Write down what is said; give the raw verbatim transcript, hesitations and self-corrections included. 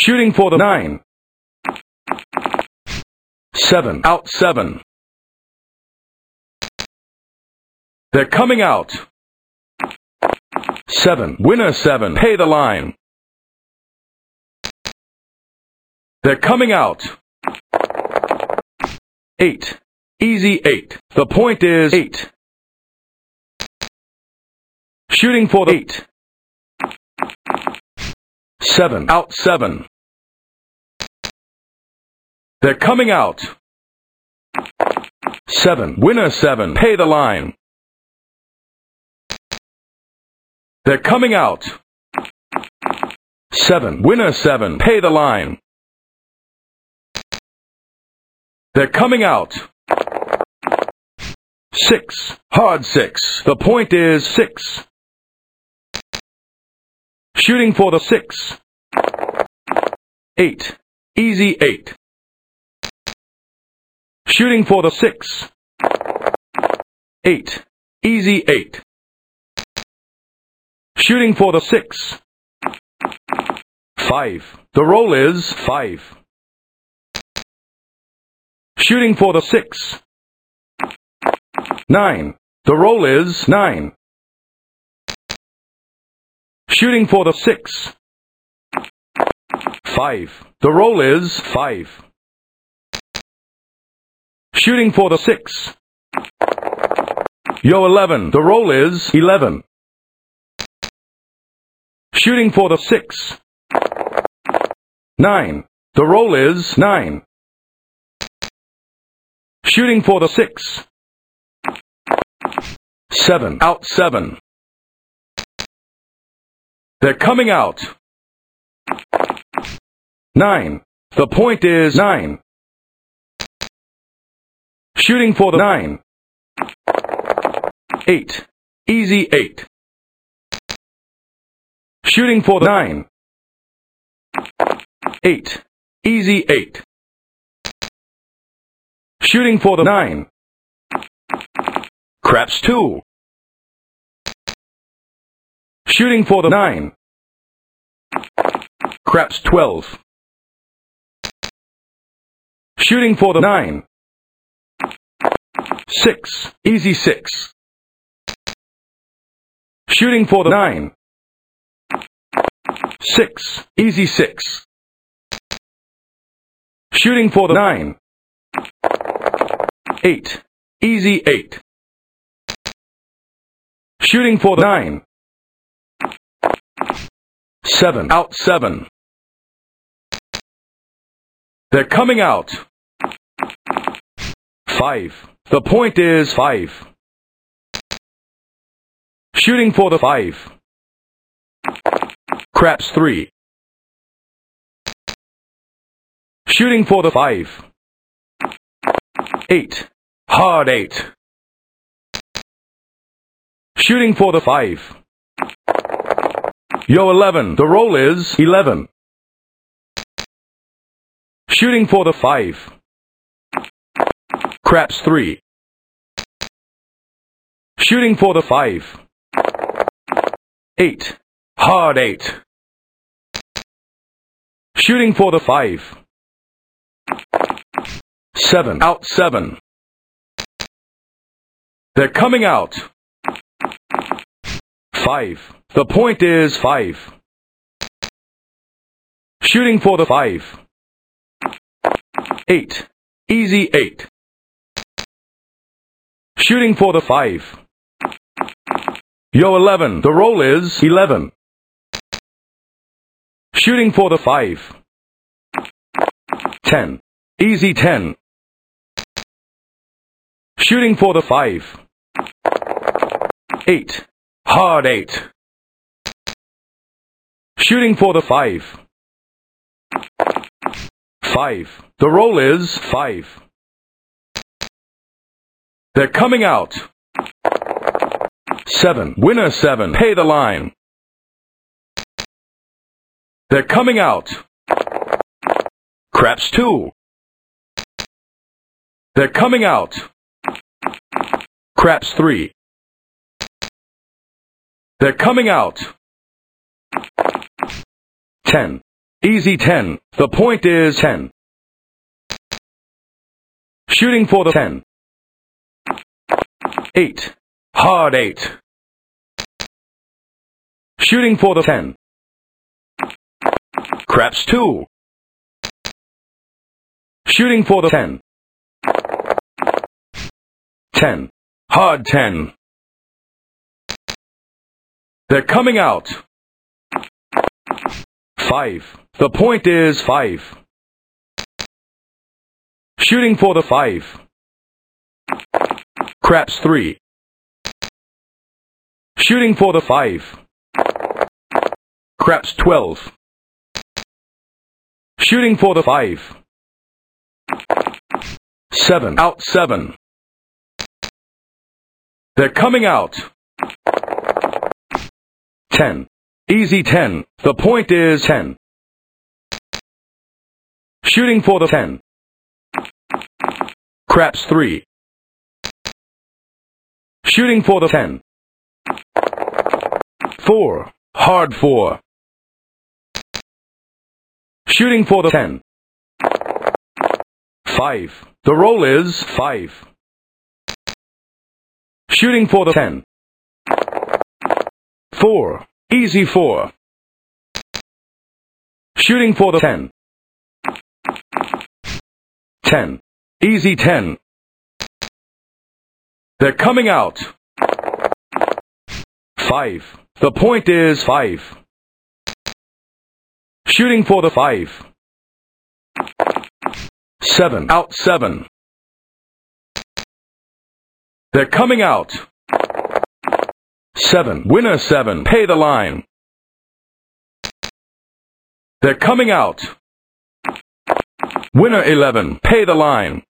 Shooting for the nine. Seven. Out seven. They're coming out. Seven. Winner seven. Pay the line. They're coming out. Eight. Easy eight. The point is eight. Shooting for the eight. Seven. Out seven. They're coming out. Seven. Winner seven. Pay the line. They're coming out. Seven. Winner seven. Pay the line. They're coming out. Six. Hard six. The point is six. Shooting for the six. Eight. Easy eight. Shooting for the six. Eight. Easy eight. Shooting for the six. Five. The roll is five. Shooting for the six. Nine. The roll is nine. Shooting for the six. Five. The roll is five. Shooting for the six. Yo eleven. The roll is eleven. Shooting for the six. Nine. The roll is nine. Shooting for the six. Seven. Out seven. They're coming out. Nine. The point is nine. Shooting for the nine. Eight. Easy eight. Shooting for the nine. Eight. Easy eight. Shooting for the nine. Craps two. Shooting for the nine. Craps twelve. Shooting for the nine. Six. Easy six. Shooting for the nine. Six. Easy six. Shooting for the nine. Eight. Easy eight. Shooting for the nine. Seven. Out seven. They're coming out. Five. The point is five. Shooting for the five. Craps three. Shooting for the five. Eight. Hard eight. Shooting for the five. Yo eleven. The roll is eleven. Shooting for the five. Craps three. Shooting for the five. Eight. Hard eight. Shooting for the five. Seven. Out seven. They're coming out. Five. The point is five. Shooting for the five. Eight. Easy eight. Shooting for the five. Yo eleven. The roll is eleven. Shooting for the five. Ten. Easy ten. Shooting for the five. Eight. Hard eight. Shooting for the five. Five. The roll is five. They're coming out. Seven. Winner seven. Pay the line. They're coming out. Craps two. They're coming out. Craps three. They're coming out. Ten. Easy ten. The point is ten. Shooting for the ten. eight. Hard eight. Shooting for the ten. Craps two. Shooting for the ten. ten. Hard ten. They're coming out. five. The point is five. Shooting for the five. Craps three. Shooting for the five. Craps twelve. Shooting for the five. seven. Out seven. They're coming out. ten. Easy ten. The point is ten. Shooting for the ten. Craps three. Shooting for the ten. four. Hard four. Shooting for the ten. five. The roll is five. Shooting for the ten. four. Easy four. Shooting for the ten. ten. Easy ten. They're coming out. five. The point is five. Shooting for the five. seven. Out seven. They're coming out. seven. Winner seven. Pay the line. They're coming out. Winner eleven. Pay the line.